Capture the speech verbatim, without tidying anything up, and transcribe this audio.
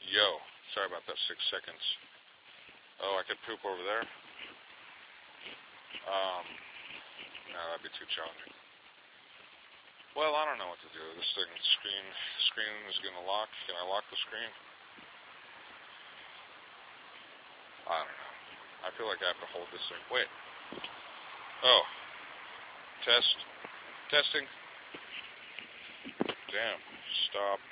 Yo, sorry about that six seconds. Oh, I could poop over there? Um, no, that'd be too challenging. Well, I don't know what to do. This thing, screen, screen is gonna lock. Can I lock the screen? I don't know. I feel like I have to hold this thing. Wait. Oh, test. Testing. Damn. Stop.